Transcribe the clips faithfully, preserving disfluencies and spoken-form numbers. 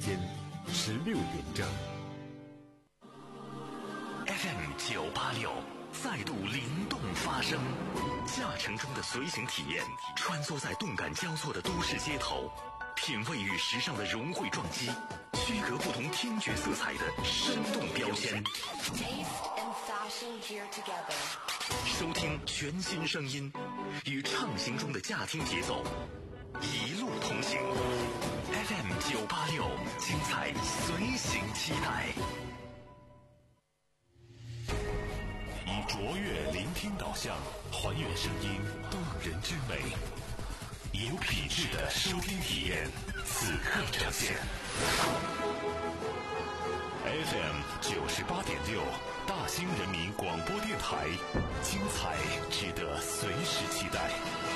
间十六点整。 F M 九八六再度灵动发声，驾乘中的随行体验，穿梭在动感交错的都市街头，品味与时尚的融汇撞击，区隔不同听觉色彩的生动标签。收听全新声音，与畅行中的驾听节奏，一路同行。F M 九八六，精彩随行期待。以卓越聆听导向，还原声音动人之美，以有品质的收听体验，此刻呈现。F M 九十八点六，大兴人民广播电台，精彩值得随时期待。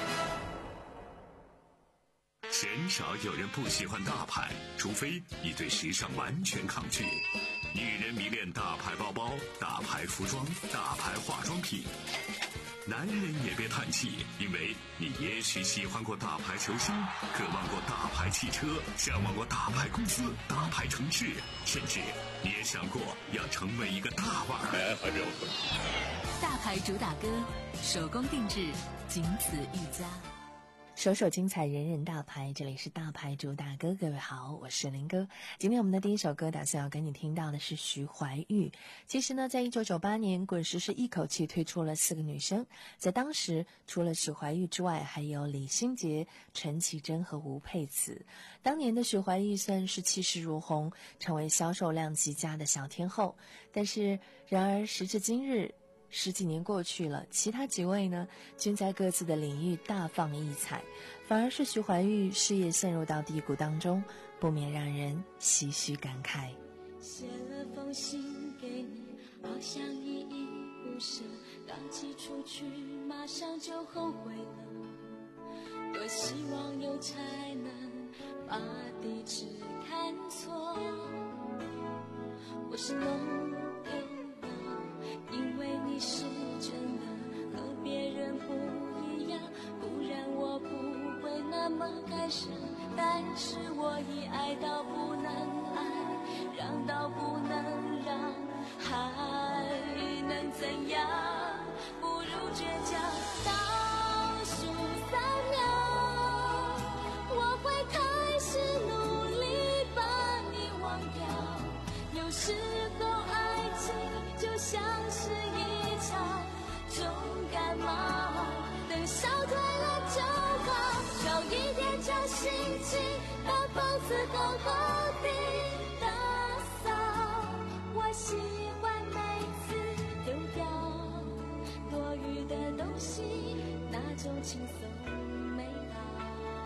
鲜少有人不喜欢大牌，除非你对时尚完全抗拒。女人迷恋大牌包包、大牌服装、大牌化妆品。男人也别叹气，因为你也许喜欢过大牌球星，渴望过大牌汽车，向往过大牌公司、大牌城市，甚至你也想过要成为一个大腕儿。 大牌主打歌，手工定制，仅此一家。 首首精彩，人人大牌，这里是大牌主打歌。各位好，我是林哥。今天我们的第一首歌打算要跟你听到的是徐怀钰。其实呢，在一九九八年，滚石是一口气推出了四个女生，在当时除了徐怀钰之外，还有李心洁、陈绮贞和吴佩慈。当年的徐怀钰算是气势如虹，成为销售量极佳的小天后。但是然而时至今日，十几年过去了，其他几位呢，均在各自的领域大放异彩，反而是徐怀钰事业陷入到低谷当中，不免让人唏嘘感慨。 写了封信给你，好像依依不舍，刚寄出去马上就后悔了，多希望有才能把地址看错，我是弄丢了，因为你是真的和别人不一样，不然我不会那么感伤，但是我已爱到不能爱，让到不能让，还能怎样？不如倔强。倒数三秒，我会开始努力把你忘掉，有时候爱情就像是一场重感冒，等消退了就好，少一点侥幸心，把房子好好地打扫。我喜欢每次丢掉多余的东西，那种轻松美好。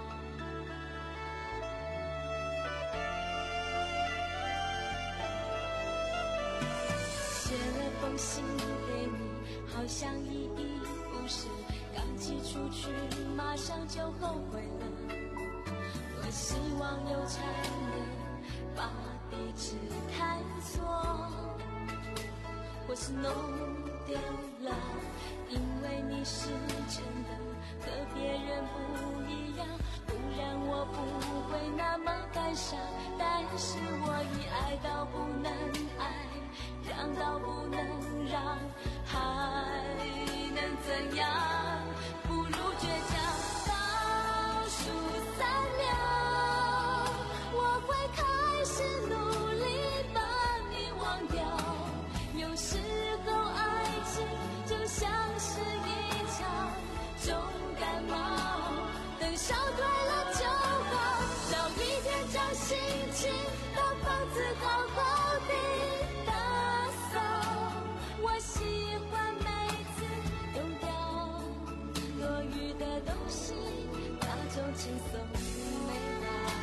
写了封信给你，好像依依不舍，刚寄出去马上就后悔了，多希望有才能把地址看错，或是弄丢了，因为你是真的和别人不一样，不然我不会那么感伤，但是我已爱到不能爱，让到不能让，还能怎样？不如倔强。倒数三秒，我会开始努力把你忘掉，有时候爱情就像是一场重感冒，等消退了就好，少一点侥幸心，把房子好好地打扫。我喜欢每次丢掉多余的东西，那种轻松美好。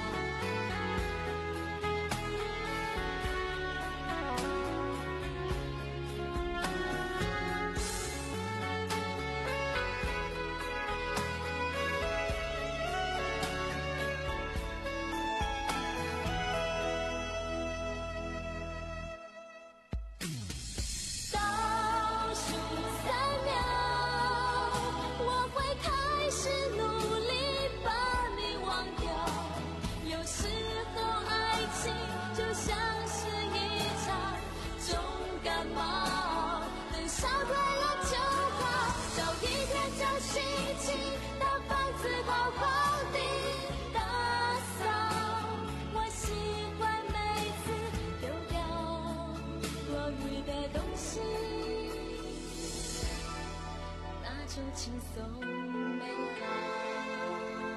倒数三秒，我会开始努力把你忘美好。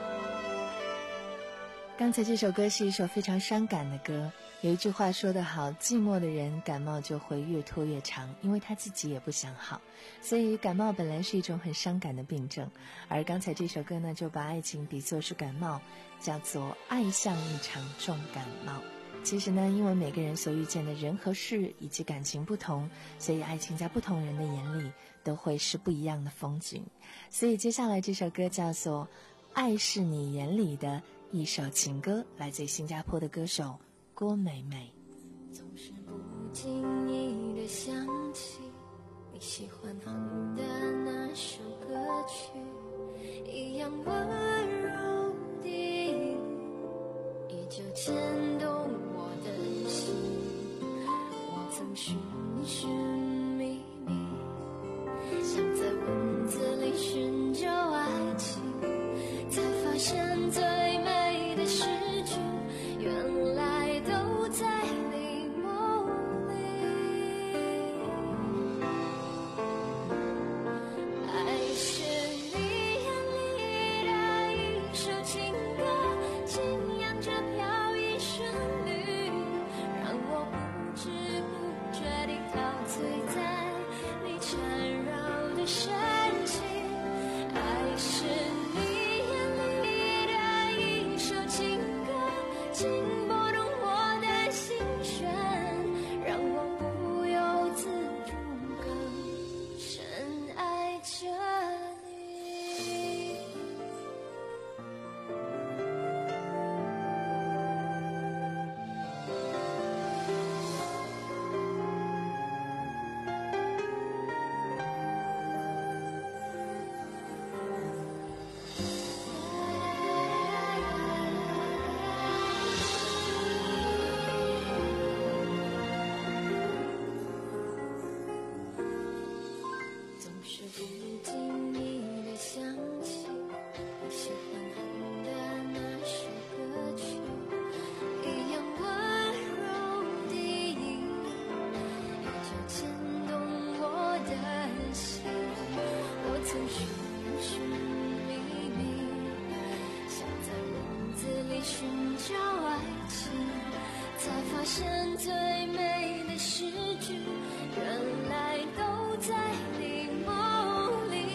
刚才这首歌是一首非常伤感的歌，有一句话说得好，寂寞的人感冒就会越拖越长，因为他自己也不想好，所以感冒本来是一种很伤感的病症。而刚才这首歌呢，就把爱情比作是感冒，叫做爱像一场重感冒。其实呢，因为每个人所遇见的人和事以及感情不同，所以爱情在不同人的眼里都会是不一样的风景。所以接下来这首歌叫做爱是你眼里的一首情歌，来自于新加坡的歌手郭美美。 总是不经意的想起你喜欢哼的那首歌曲，一样温柔的依旧牵动我的心。我曾寻寻觅觅，想在文字里寻找爱情，才发现最美的诗句原来都在你梦里。爱是你眼里的一首情歌，轻扬着飘逸旋律，让我不知不觉地陶醉在你缠绕的深情。爱是你眼里的一首情歌，轻拨动我的心弦，让我不由自主更深爱着你。总是不经意的想起你喜欢哼的那首歌曲，一样温柔的音，依旧牵动我的心。我曾寻寻觅觅，想在文字里寻找爱情，才发现最美的诗句原来都在你梦里。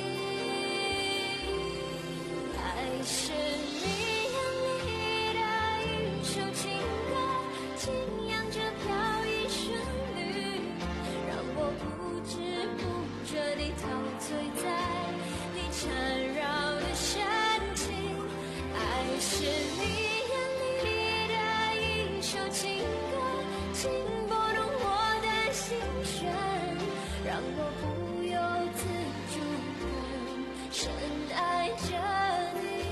爱是你眼里的一首情歌，轻扬着飘逸旋律，让我不知不觉地陶醉在你缠绕的深情。爱是你眼里的一首情歌，轻拨动我的心弦，让我不由自主更深爱着你。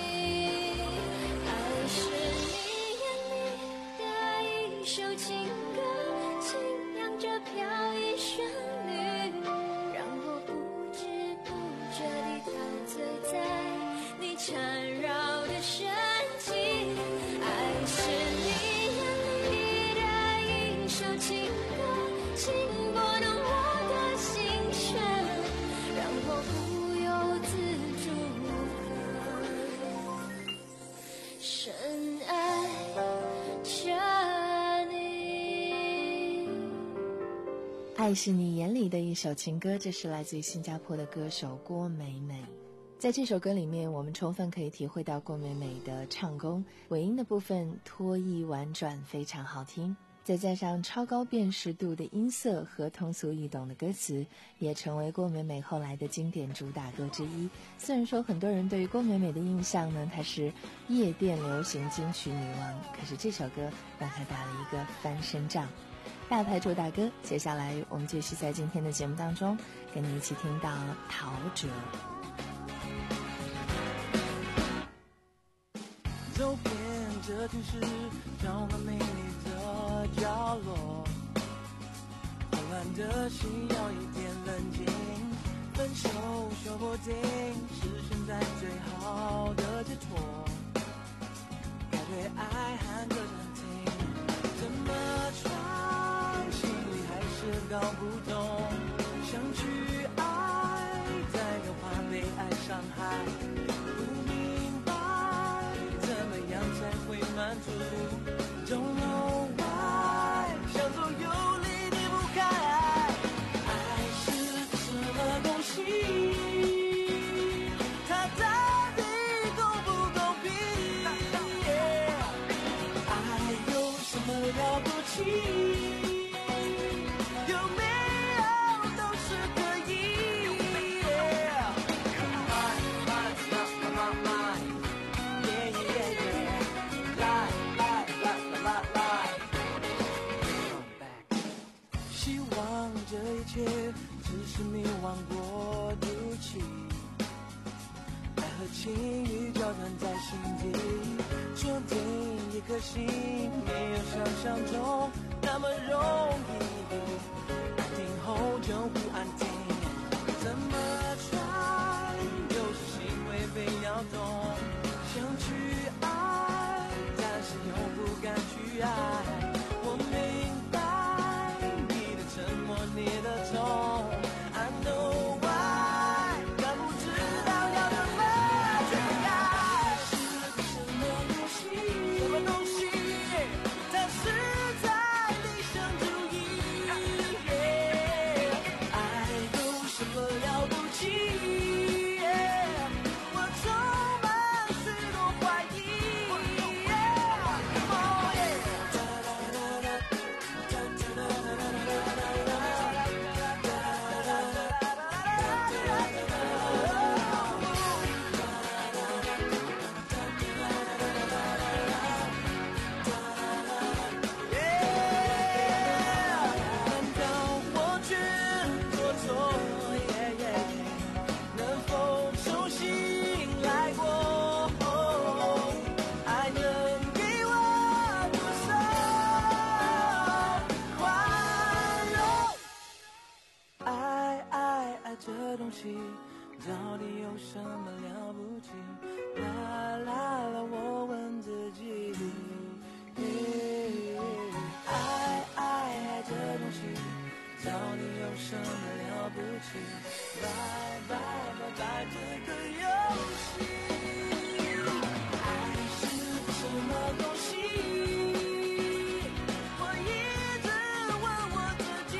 爱是你眼里的一首情歌，轻扬着飘逸旋律，让我不知不觉地陶醉在你缠绕的深情。爱是你眼里的一首情歌，轻拨动我的心弦，让我不由自主更深爱着你。 爱是你眼里的一首情歌，这是来自于新加坡的歌手郭美美。在这首歌里面，我们充分可以体会到郭美美的唱功，尾音的部分脱意婉转，非常好听。再加上超高辨识度的音色和通俗易懂的歌词，也成为郭美美后来的经典主打歌之一。虽然说很多人对于郭美美的印象呢，她是夜店流行金曲女王，可是这首歌让她打了一个翻身仗。大牌主打歌，接下来我们继续在今天的节目当中跟你一起听到陶喆。 走遍这城市，找个美丽的角落，混乱的心要一点冷静，分手说不定是现在最好的解脱，该对爱喊个暂停，怎么穿心里还是搞不懂，想去爱再又怕被弃，有没有都是可以。希望这一切只是迷惘过渡期，爱和情欲交缠在心底，说不定一颗心没有想象中那么容易，安定后就不安定，怎么穿有时心会被摇动，想去爱但是又不敢去爱，我明白你的沉默你的痛 I know why， 但不知道要怎么去爱，是个什么东西什么东西它是在理想主义，爱有什么了不起，我充满许多怀疑，到底有什么了不起？啦啦啦，我问自己，爱爱爱这东西，到底有什么了不起？拜拜拜拜这个游戏，爱是什么东西？我一直问我自己。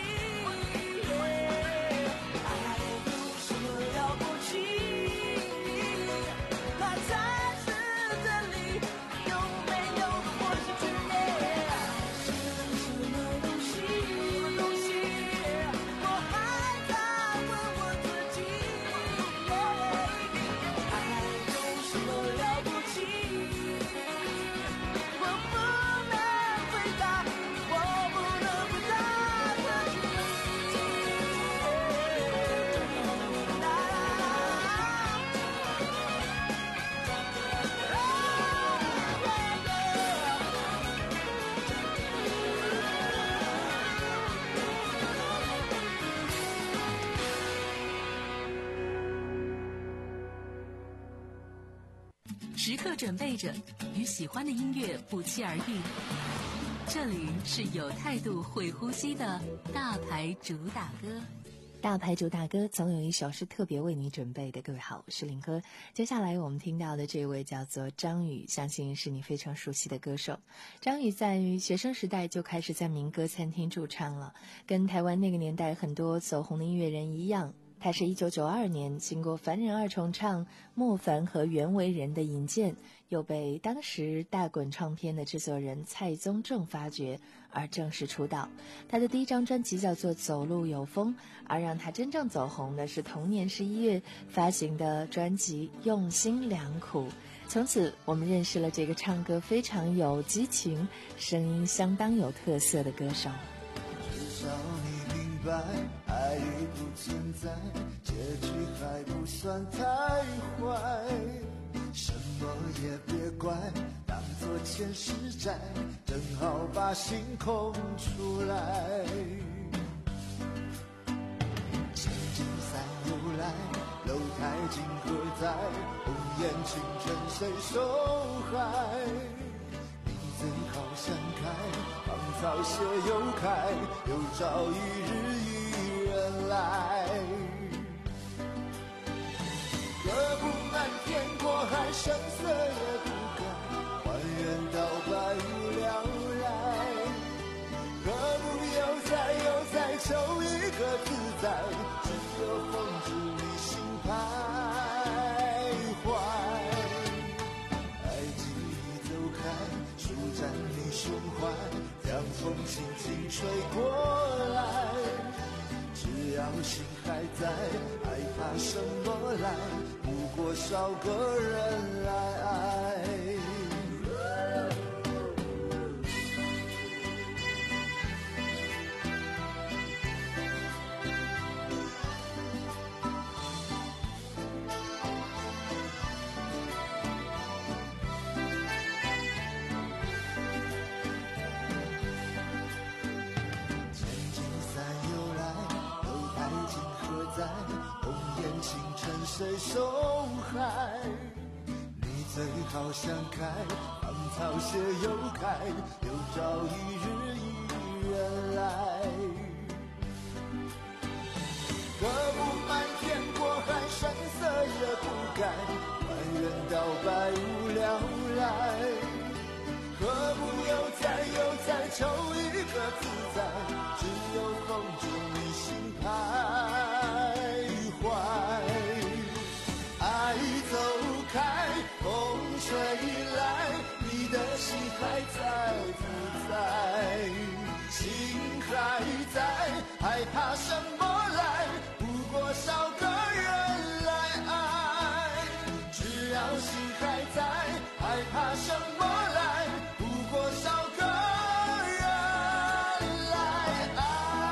时刻准备着，与喜欢的音乐不期而遇。这里是有态度、会呼吸的大牌主打歌。 大牌主打歌总有一首是特别为你准备的。各位好，我是林哥。接下来我们听到的这位叫做张宇，相信是你非常熟悉的歌手。张宇在学生时代就开始在民歌餐厅驻唱了，跟台湾那个年代很多走红的音乐人一样，他是一九九二年经过凡人二重唱莫凡和袁惟仁的引荐，又被当时大滚唱片的制作人蔡宗正发掘而正式出道。他的第一张专辑叫做《走路有风》，而让他真正走红的是同年十一月发行的专辑《用心良苦》。从此我们认识了这个唱歌非常有激情、声音相当有特色的歌手。 至少你明白爱已不存在，结局还不算太坏，什么也别怪，当作前世债，正好把心空出来。千金散又来，楼台今何在？红颜青春谁受害？你最好想开，芳草谢又开，有朝一日一人来。何不漫天过海，声色也不改，还原到百无聊赖。何不悠哉悠哉，求一个自在，只有风住你心徘徊。爱记忆走开，舒展你胸怀，将风轻轻吹过来，只要心还在，害怕什么来？不过少个人来爱。谁受害？你最好想开，芳草谢又开，有朝一日一人来。何不漫天过海，山色也不改，还原到百无聊赖。何不悠哉悠哉，求一个自在，只有风中你心徘徊。爱走开，风吹来，你的心还在不在？心还在，害怕什么来？不过少个人来爱。只要心还在，害怕什么来？不过少个人来爱。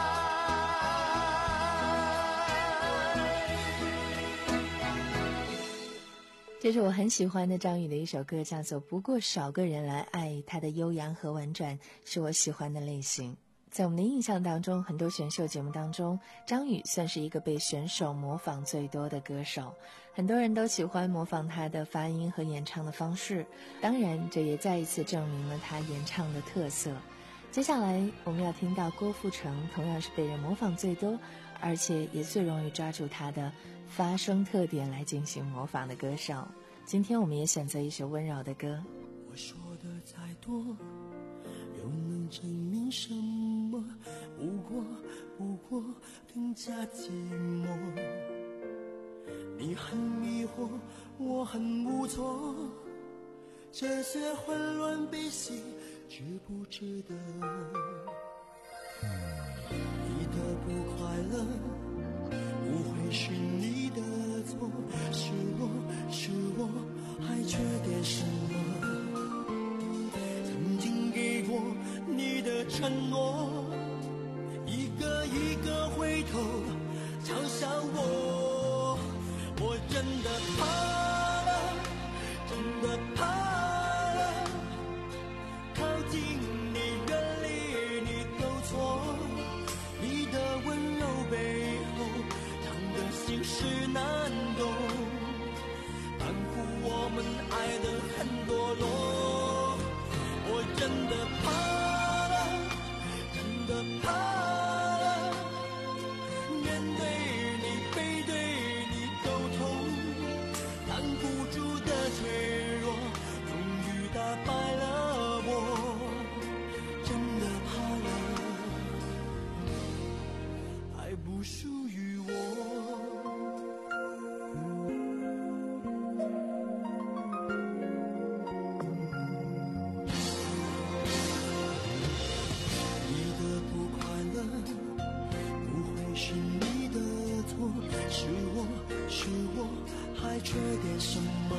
这是我很喜欢的张宇的一首歌，叫做《不过少个人来爱》，它的悠扬和婉转是我喜欢的类型。在我们的印象当中，很多选秀节目当中，张宇算是一个被选手模仿最多的歌手，很多人都喜欢模仿他的发音和演唱的方式，当然这也再一次证明了他演唱的特色。接下来我们要听到郭富城，同样是被人模仿最多，而且也最容易抓住他的发声特点来进行模仿的歌手。今天我们也选择一首温柔的歌。 我说的再多又能证明什么？不过不过更加寂寞。你很迷惑，我很无措，这些混乱悲喜值不值得？你的不快乐不会是你的错，是我是我还缺点什么？曾经给过你的承诺，一个一个回头嘲笑我，我真的怕了，真的怕了，靠近你远离你都错，你的温柔背后藏的心事难懂，反复我们爱得很堕落，我真的怕了，真的怕了，面对你背对你都痛，挡不住的脆弱终于打败了我，真的怕了，爱不属于我。还缺点什么？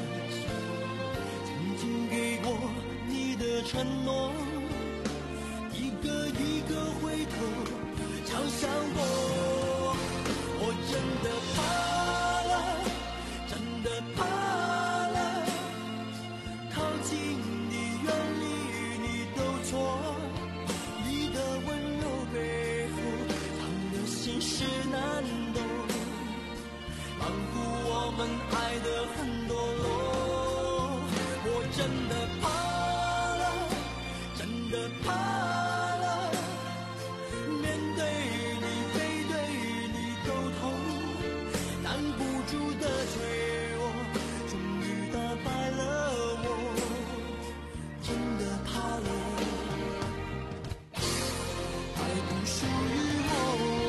曾经给过你的承诺，一个一个回头嘲笑我，我真的怕了，真的怕了，靠近你远离你都错，你的温柔背后藏的心事难懂，仿佛我们爱得很堕落，我真的怕了，真的怕了，面对你背对你都痛，挡不住的脆弱终于打败了我，真的怕了，爱不属于我。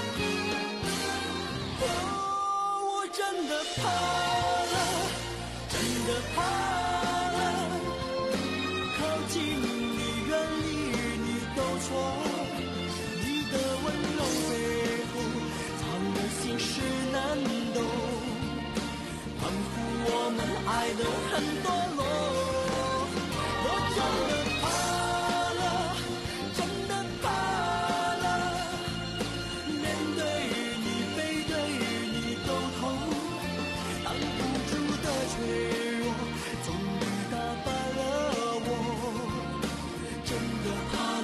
怕了， 爱得很堕落。我真的怕了，真的怕了，面对于你，背对于你都痛，挡不住的脆弱，终于打败了我。真的怕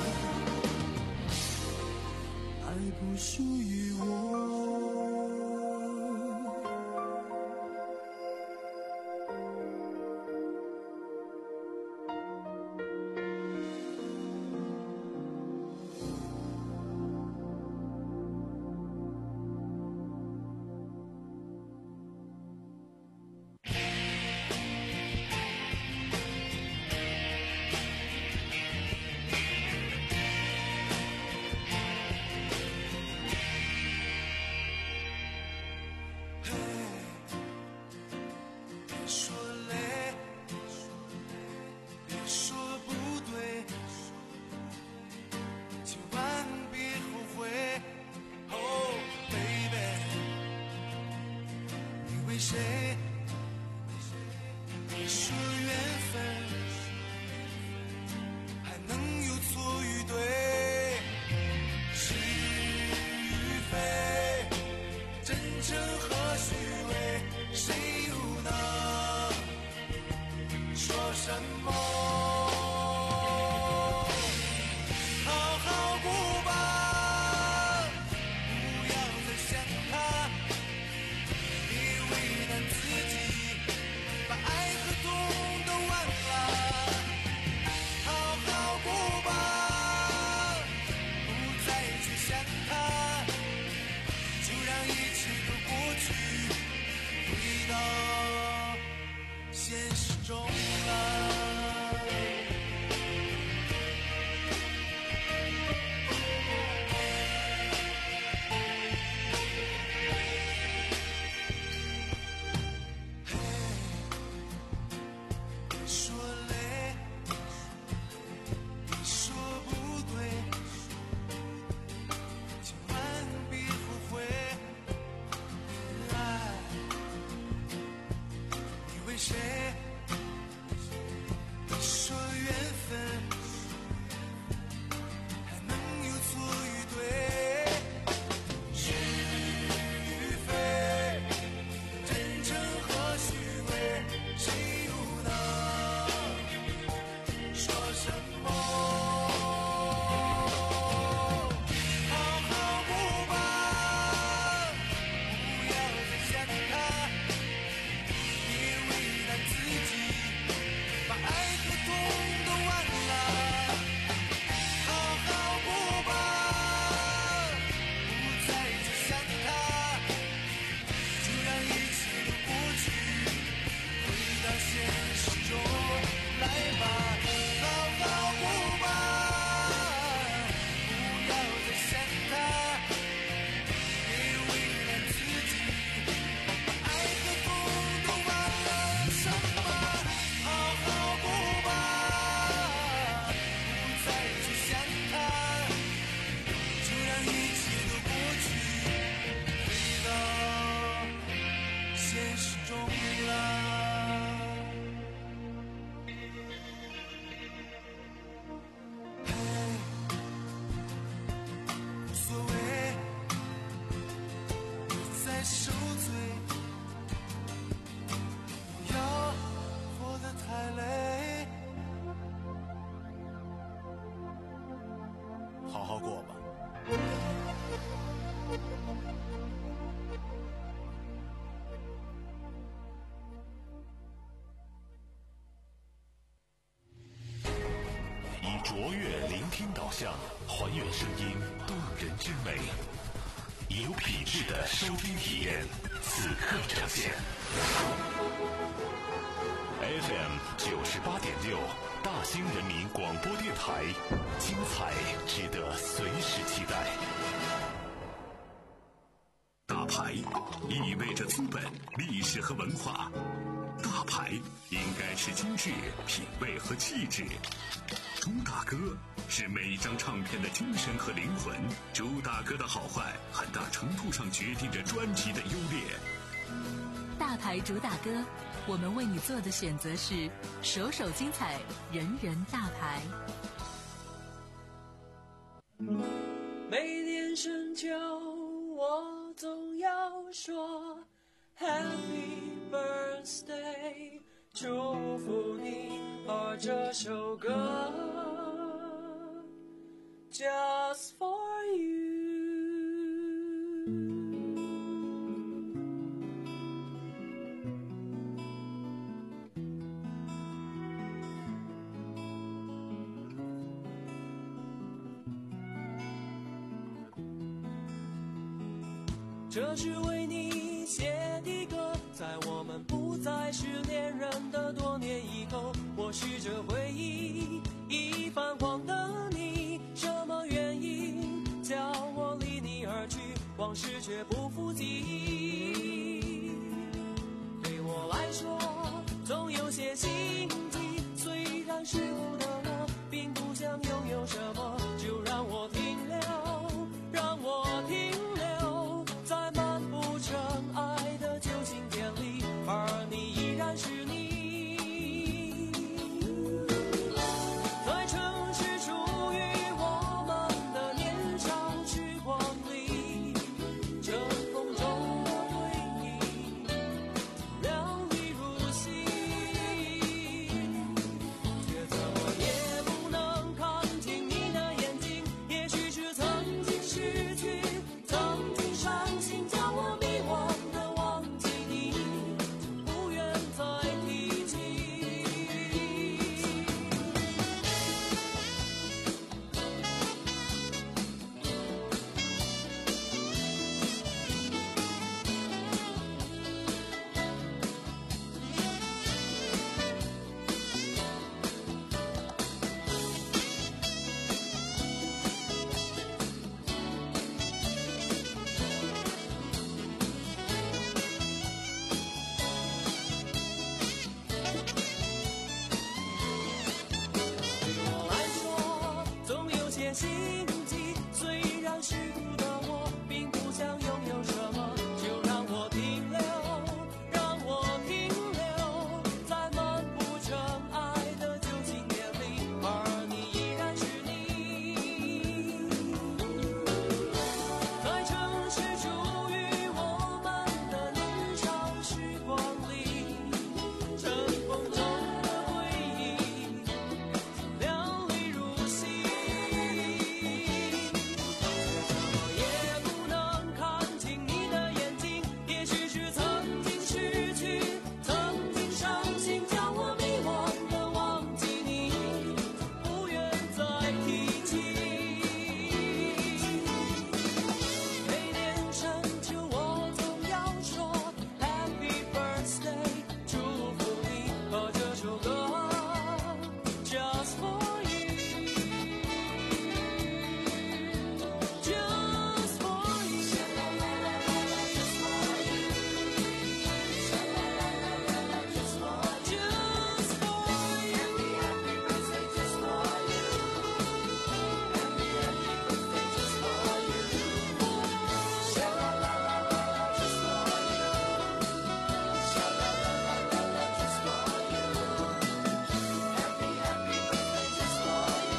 了，爱不属于我。谁？你说缘分还能有错与对，是与非，真诚和虚伪，谁又能说什么？好好过吧，不要再想他。把爱和痛都忘了，好好过吧，不再去想他，就让一切都过去，回到现实中了。谁？你说缘分还能有错与对，是与非，真诚和虚伪，谁又能说什么？好好过吧，不要再想他。把爱和痛都忘了，好好过吧，不再去想他，就让一切都过去，回到现实中来吧，好好过吧，不要再想他，别为难自己，把爱和痛都忘了什么？好好过吧，不再去想他，就让一切都过去，回到现实中了。嘿，无所谓，不再受罪，不要活得太累，好好过吧。 以卓越聆听导向，还原声音动人之美，以有品质的收听体验，此刻呈现。F M 九十八点六，大兴人民广播电台，精彩值得随时期待。大牌意味着资本、历史和文化，大牌应该是精致、品味和气质。朱大哥是每张唱片的精神和灵魂，朱大哥的好坏很大程度上决定着专辑的优劣。 大牌主打歌， 我们为你做的选择是首首精彩，人人大牌。 每年深秋我总要说 Happy Birthday， 祝福你，而这首歌 Just for you。这是为你写的歌，在我们不再是恋人的多年以后，我试着回忆已泛黄的你，什么原因叫我离你而去，往事却不复记忆。对我来说总有些心悸，虽然世故的我并不想拥有什么，就让我停留，让我停留在漫不尘埃的旧情典里，而你依然是你。在城市属于我们的年少时光里，尘封中的回忆亮丽如昔，却怎么也不能看清你的眼睛，也许是曾经失去，曾经伤心，叫我迷惘的忘记你，不愿再提起。对我来说总有些心悸，虽然世故的我并不想拥有什么，就让我停留，让我停留在漫不尘埃的旧情典里，而你依然是你。在城市属于我们的年少时光里，尘封中的回忆亮丽如昔，怎么也不能看清你的眼睛，也许是曾经失去，曾经伤心，叫我迷惘的忘记你，不愿再提起。每年深秋我总要说 Happy Birthday， 祝福你和这首歌 Just for you， Just for you， Just for you， Just for you， Happy Happy Birthday Just for you， Happy Happy Birthday Just for you， Sha la la la la Just for you， Sha la la la la Just for you，Happy Happy Birthday Just for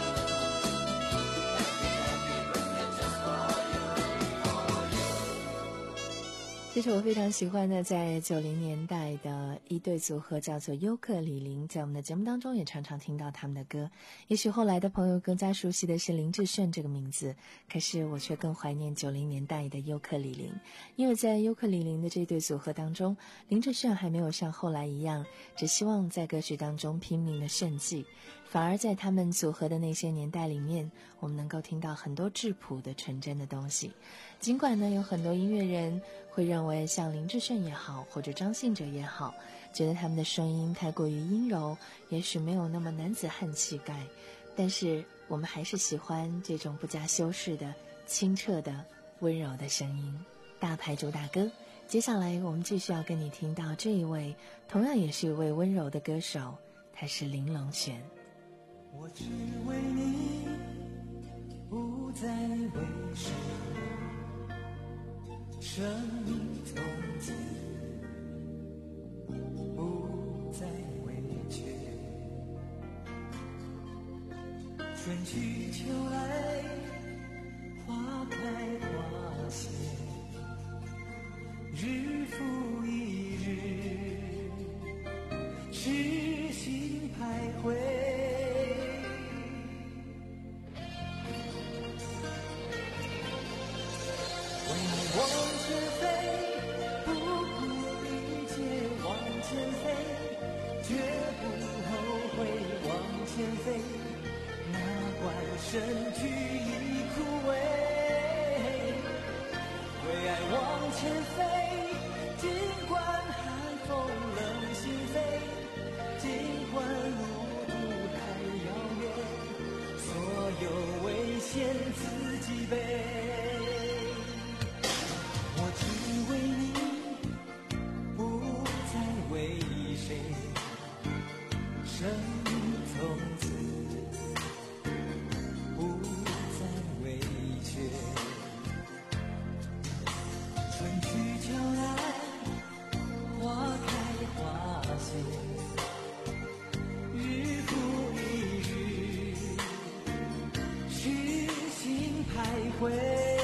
you， 这是我非常喜欢的，在九零年代的一对组合，叫做优客李林，在我们的节目当中也常常听到他们的歌。也许后来的朋友更加熟悉的是林志炫这个名字，可是我却更怀念九零年代的优客李林，因为在优客李林的这对组合当中，林志炫还没有像后来一样只希望在歌曲当中拼命的炫技，反而在他们组合的那些年代里面，我们能够听到很多质朴的纯真的东西。尽管呢，有很多音乐人会认为像林志炫也好，或者张信哲也好，觉得他们的声音太过于阴柔，也许没有那么男子汉气概，但是我们还是喜欢这种不加修饰的清澈的温柔的声音。大牌主打歌，接下来我们继续要跟你听到这一位同样也是一位温柔的歌手，他是林隆璇。 我只为你，不再为谁，生命从此不再畏惧。春去秋来，花开花谢，日复一日，痴心徘徊。为你往前飞，不顾一切往前飞，绝不后悔往前飞，哪管身躯已枯萎。为爱往前飞，尽管寒风冷心扉，尽管路途还遥远，所有危险自己背。我只为你，不再为谁，生从此不再畏惧。春去秋来，花开花谢，日复一日，痴心徘徊。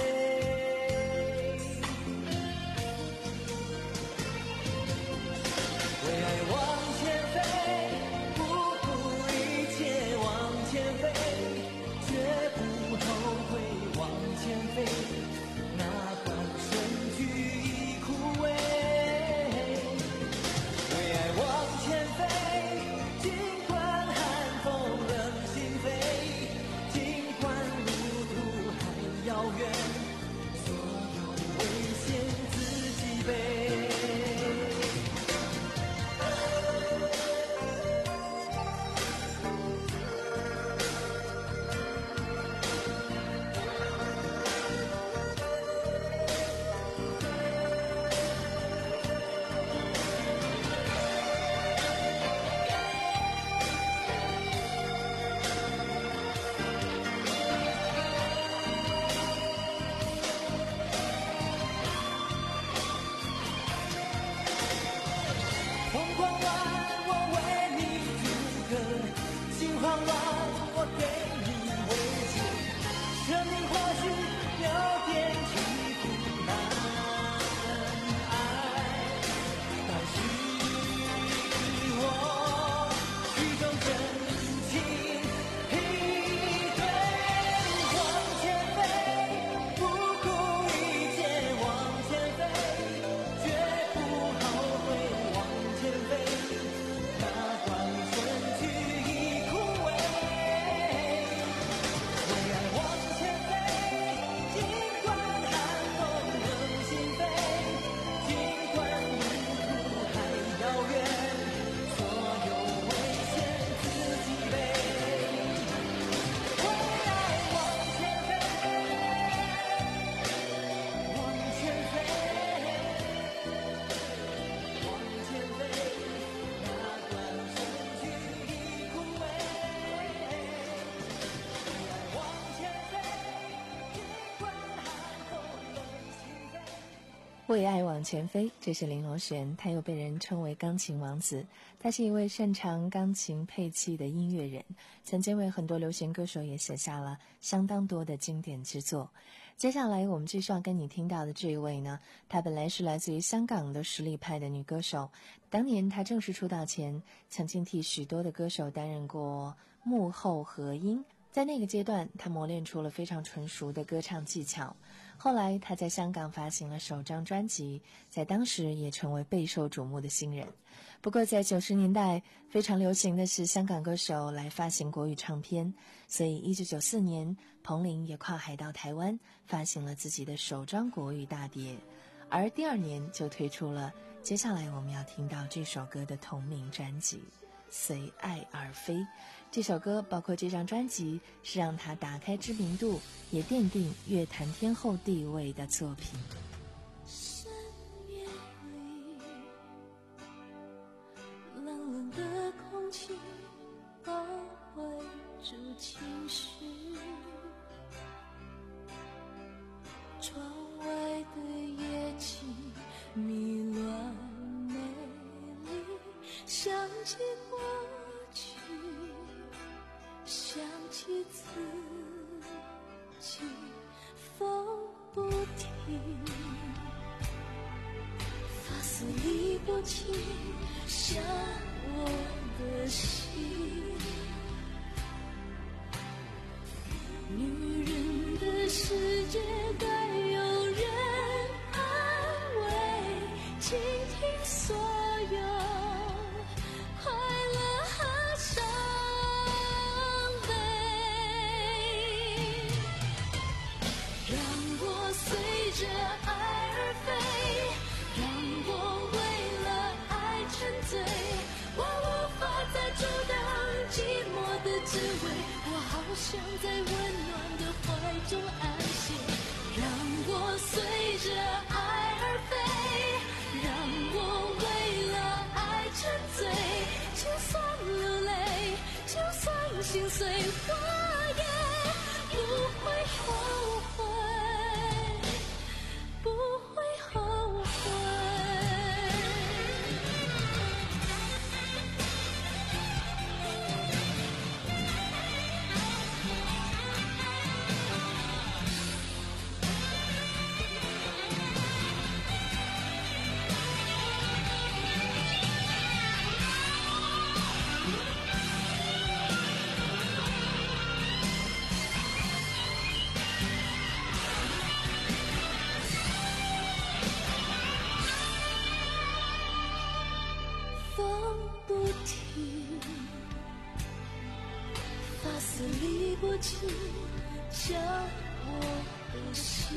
为爱往前飞，这是林隆璇，他又被人称为钢琴王子。他是一位擅长钢琴配器的音乐人，曾经为很多流行歌手也写下了相当多的经典之作。接下来我们继续要跟你听到的这一位呢，她本来是来自于香港的实力派的女歌手。当年她正式出道前，曾经替许多的歌手担任过幕后和音。在那个阶段，她磨练出了非常纯熟的歌唱技巧。后来她在香港发行了首张专辑，在当时也成为备受瞩目的新人。不过在九十年代非常流行的是香港歌手来发行国语唱片，所以一九九四年彭羚也跨海到台湾发行了自己的首张国语大碟，而第二年就推出了接下来我们要听到这首歌的同名专辑随爱而飞。这首歌包括这张专辑是让他打开知名度，也奠定乐坛天后地位的作品。 深夜里，冷冷的空气包围住情绪，窗外的夜景迷乱美丽， 想起过去，想起自己，风不停，发丝理不清，伤我的心。女人的世界该有人安慰，倾听所有快乐和伤悲，让我随着爱而飞，让我为了爱沉醉，我无法再阻挡寂寞的滋味，我好想在温暖的怀中安歇，让我随着爱而飞，让我为了爱沉醉，就算流泪，就算心碎，我也不会后悔，不会后悔。风不停，发丝理不清，将我的心。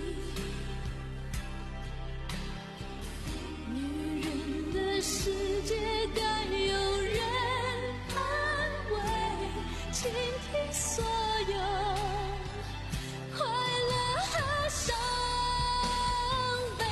女人的世界该有人安慰，倾听所有快乐和伤悲，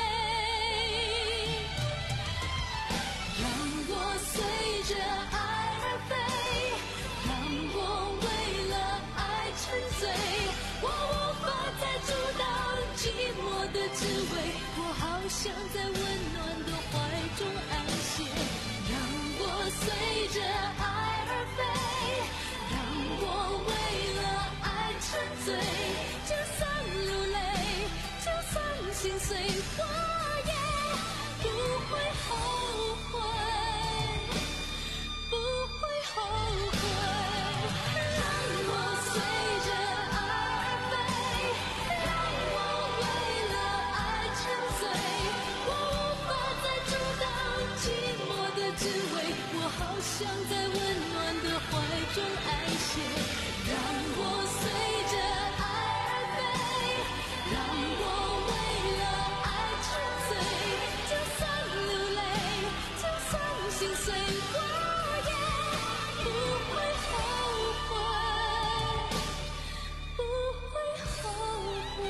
让我随着爱而飞，让我为了爱沉醉，我无法再阻挡寂寞的滋味，我好想在温暖的怀中安歇，让我随着爱而飞，让我为了爱沉醉，就算流泪，就算心碎，我也不会后悔，不会后悔，让我随着爱而飞，让我为了爱沉醉，我无法再阻挡寂寞的滋味，我好想在温暖的怀中安歇，让我随着爱而飞，让我为了爱沉醉，就算流泪，就算心碎，我也不会后悔，不会后悔。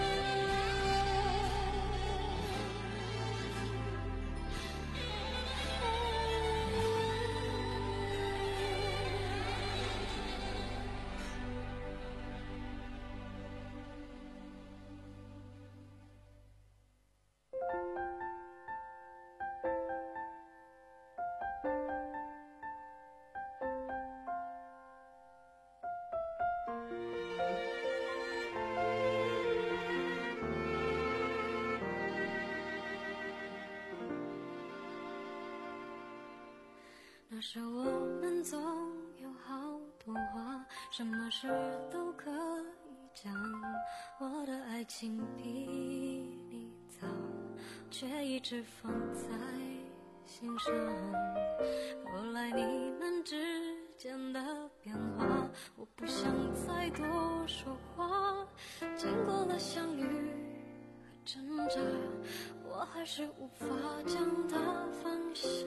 那时我们总有好多话，什么事都可以讲。我的爱情比你早，却一直放在心上。后来你们之间的变化，我不想再多说话。经过了相遇和挣扎，我还是无法将它放下。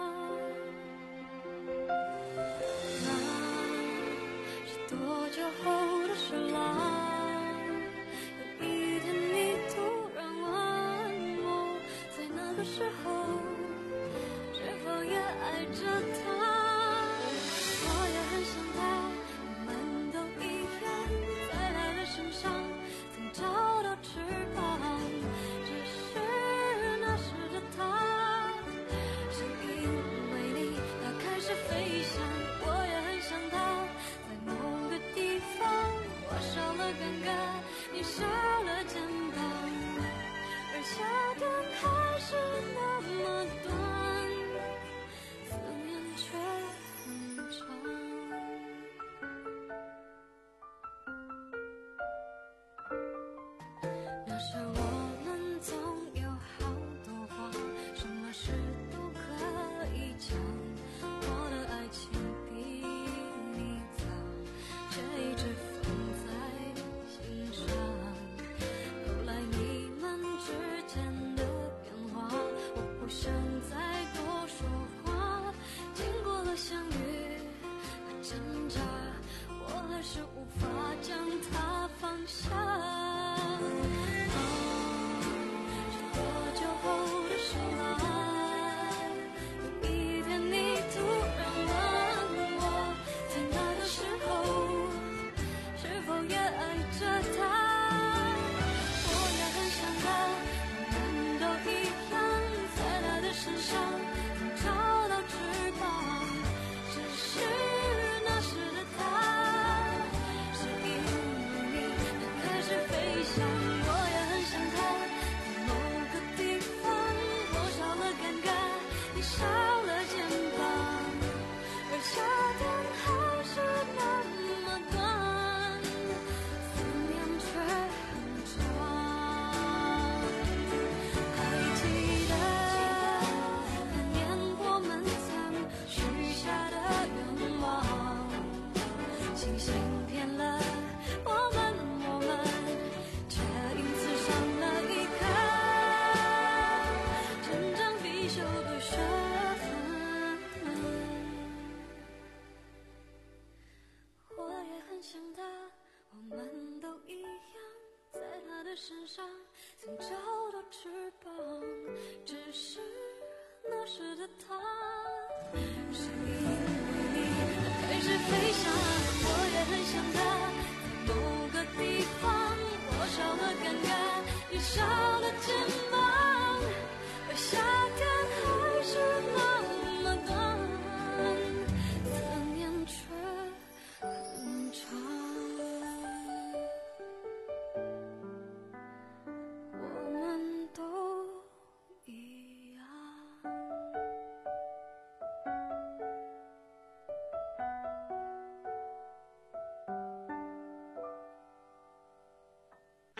那是多久后的事啦？有一天你突然问我，在那个时候是否也爱着他？我也很想他，我们都一样，在他的身上曾找到翅膀，只是那时的他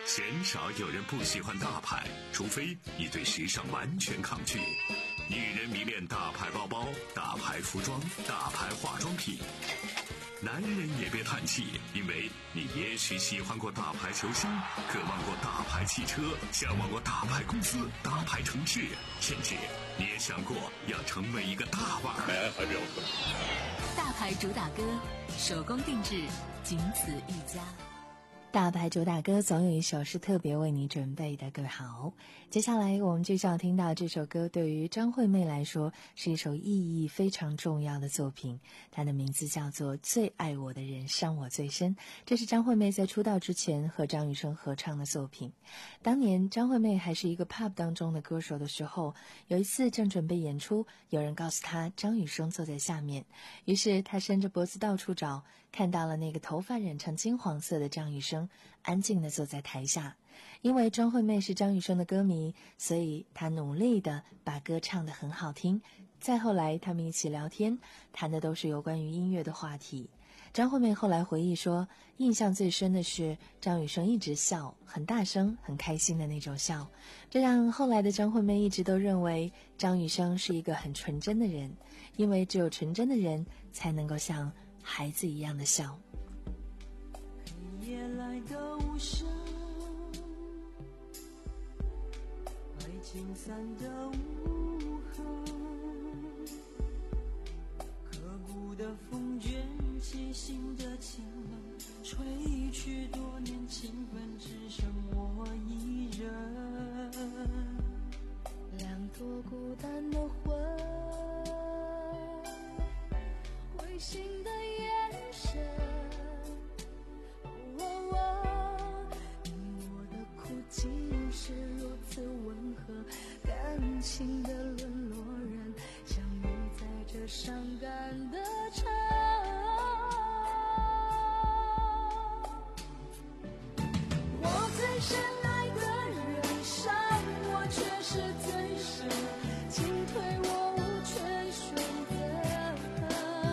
鲜少有人不喜欢大牌，除非你对时尚完全抗拒。女人迷恋大牌包包、大牌服装、大牌化妆品。男人也别叹气，因为你也许喜欢过大牌球星，渴望过大牌汽车，向往过大牌公司、大牌城市，甚至你也想过要成为一个大腕儿。 大牌主打歌，手工定制，仅此一家。 大牌主打歌总有一首是特别为你准备的。各位好，接下来我们就要听到这首歌，对于张惠妹来说是一首意义非常重要的作品，它的名字叫做《最爱我的人伤我最深》。这是张惠妹在出道之前和张雨生合唱的作品。当年张惠妹还是一个 pub 当中的歌手的时候，有一次正准备演出，有人告诉她张雨生坐在下面，于是她伸着脖子到处找，看到了那个头发染成金黄色的张雨生安静地坐在台下。因为张惠妹是张雨生的歌迷，所以她努力地把歌唱得很好听。再后来他们一起聊天，谈的都是有关于音乐的话题。张惠妹后来回忆说，印象最深的是张雨生一直笑，很大声很开心的那种笑，这让后来的张惠妹一直都认为张雨生是一个很纯真的人，因为只有纯真的人才能够像孩子一样的笑。 黑夜来的无声，爱情散的无痕，刻骨的风卷起心的情冷，吹去多年情分，只剩我一人。 两朵孤单的魂，灰心的眼神，哦哦，你我的苦竟是如此温和，感情的沦落人相遇在这伤感的城。我最深爱的人伤我却是最深，进退我无权选择，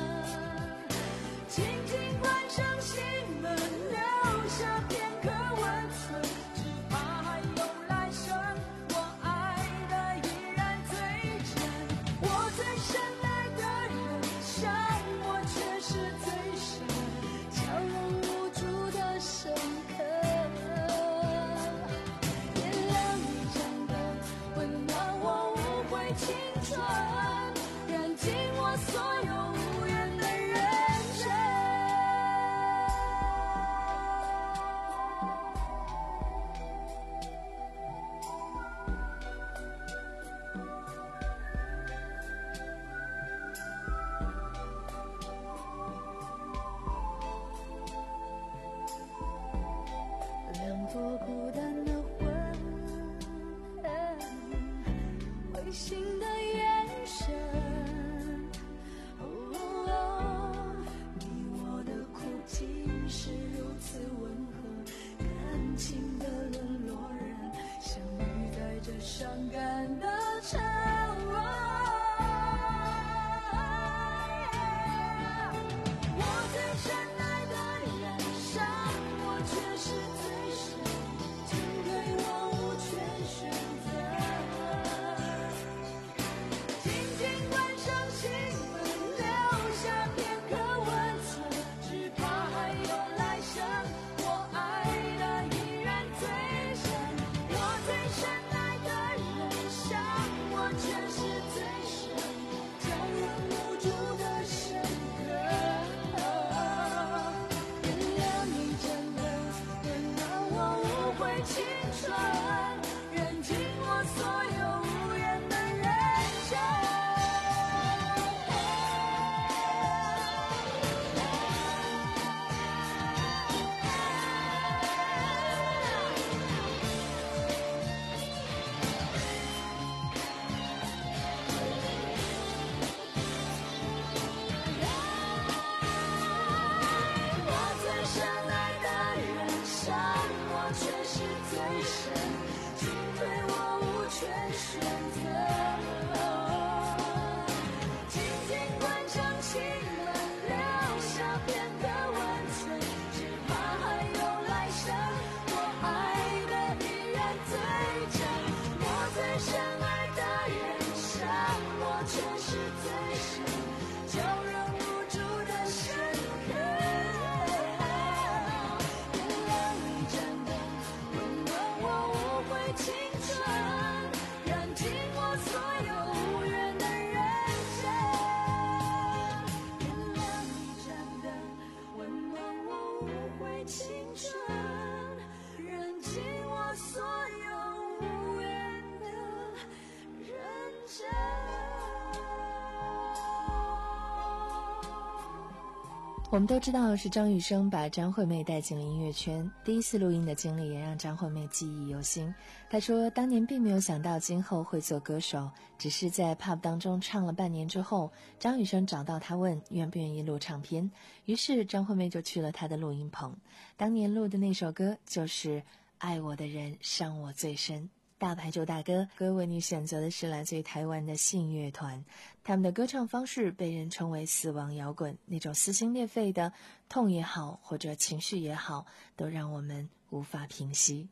轻轻关上心门，留下片刻温存，只怕还有来生，我爱的依然最真。我最深爱的人伤我却我们都知道是张雨生把张惠妹带进了音乐圈，第一次录音的经历也让张惠妹记忆犹新。她说当年并没有想到今后会做歌手，只是在 pub 当中唱了半年之后，张雨生找到她问愿不愿意录唱片，于是张惠妹就去了她的录音棚。当年录的那首歌就是爱我的人伤我最深。大牌就大哥歌为你选择的是来自于台湾的信乐团，他们的歌唱方式被人称为死亡摇滚，那种撕心裂肺的痛也好，或者情绪也好，都让我们无法平息。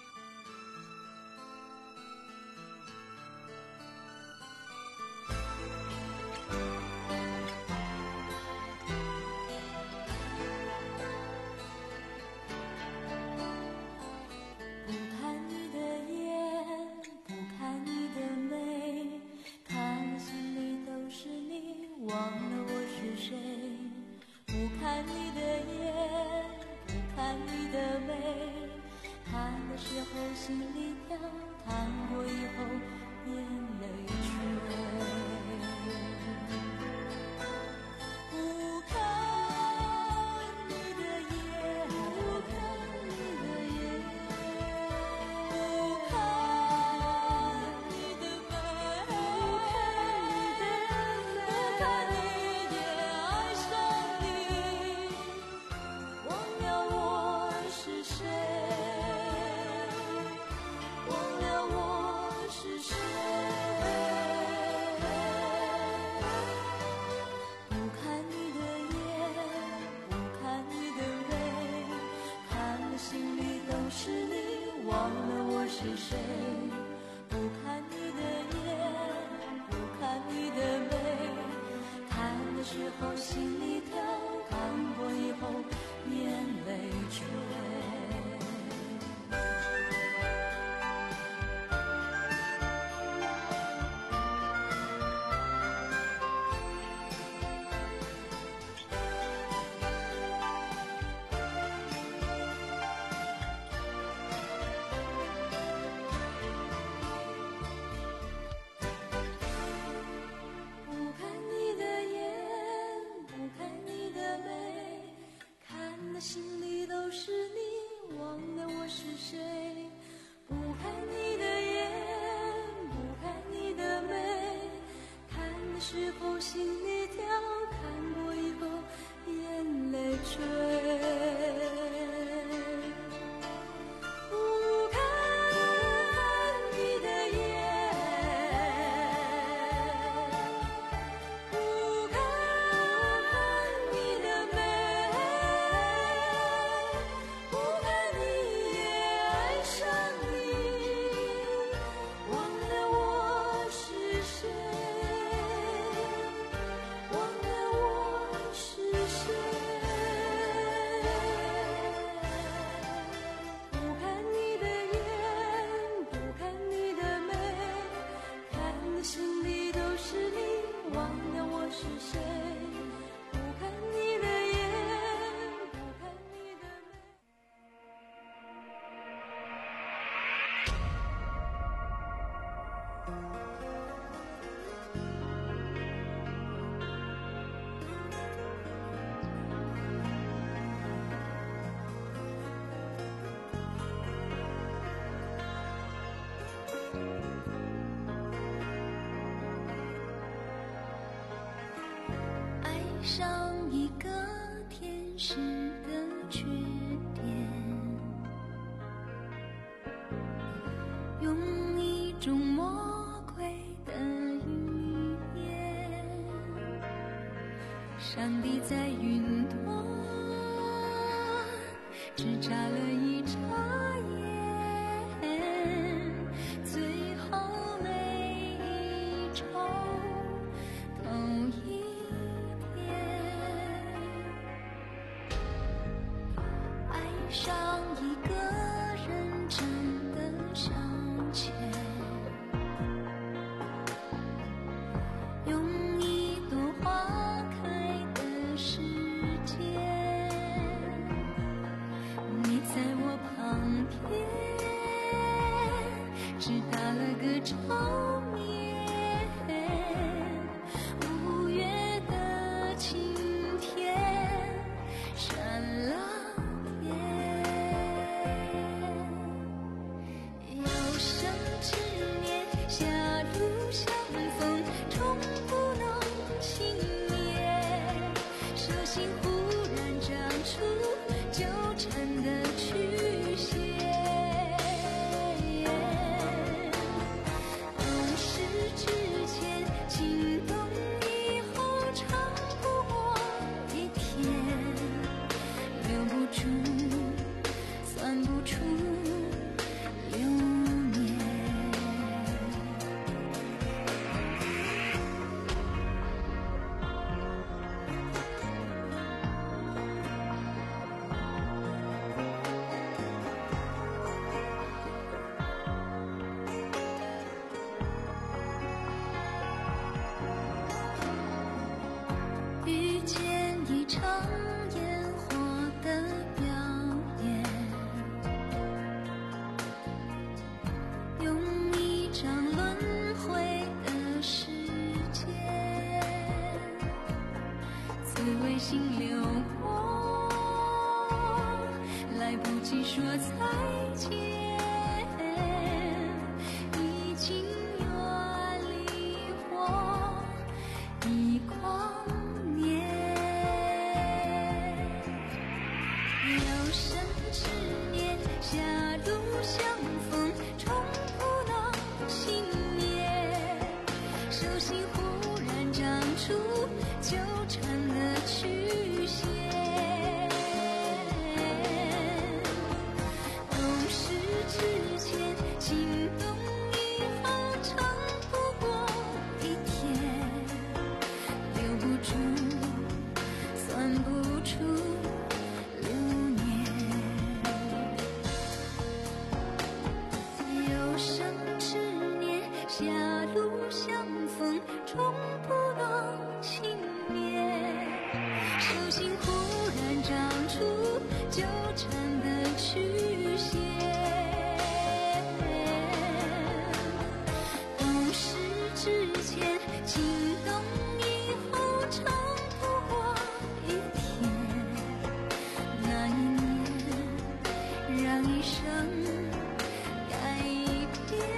上一个天使的缺点，用一种魔鬼的语言，上帝在云端只眨了一眨眼，最后每一周都一上一个人真的向前，用一朵花开的时间，你在我旁边只打了个照面，无月的晴天滋味心流过，来不及说再见，已经远离我一光年。有生之年，狭路相逢，重不能幸免。手心忽然长出纠缠的曲线。懂事之前，心动以后，长不过一天，留不住，算不出流年。有生之年，狭路相逢，终不能幸免。手心忽然长出纠缠的曲线。懂事之前，心动以后，长不过一天。那一年，让一生改变。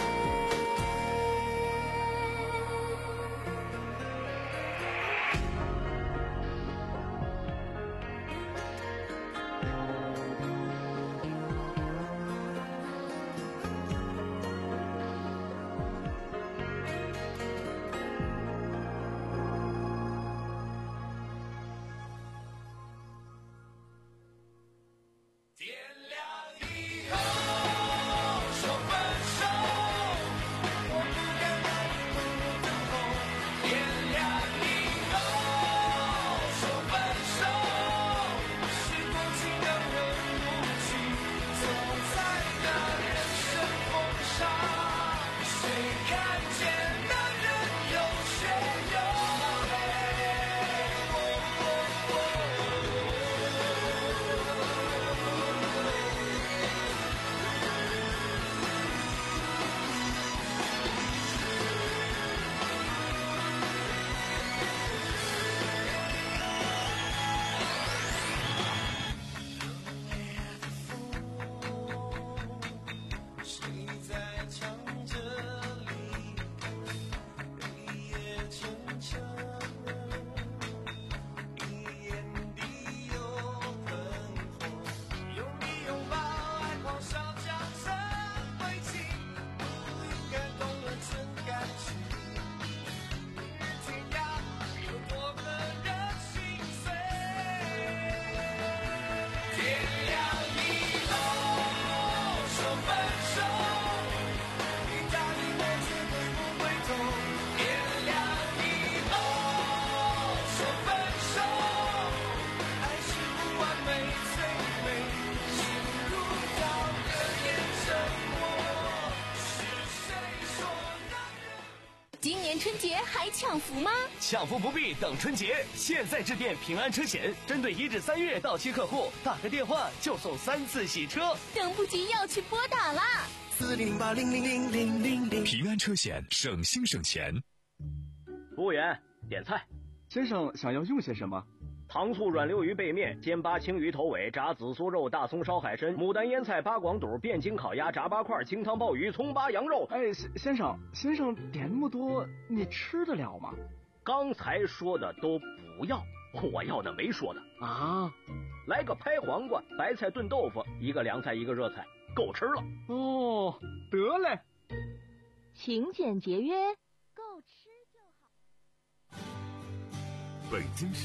今年春节还抢福吗？ 抢福不必等春节，现在致电平安车险，针对一至三月到期客户，打个电话就送三次洗车， 等不及要去拨打啦！ 四零零八零零零零零零。 平安车险，省心省钱。 服务员，点菜。 先生想要用些什么？ 糖醋软溜鱼背面、煎八青鱼头尾、炸紫苏肉、大葱烧海参、牡丹腌菜、八广肚、汴京烤鸭、炸八块、清汤鲍鱼、葱八羊肉。 哎，先生，先生点那么多，你吃得了吗？ 刚才说的都不要，我要的没说的啊。 来个拍黄瓜、白菜炖豆腐，一个凉菜一个热菜，够吃了。 哦，得嘞。 勤俭节约，够吃就好。 北京市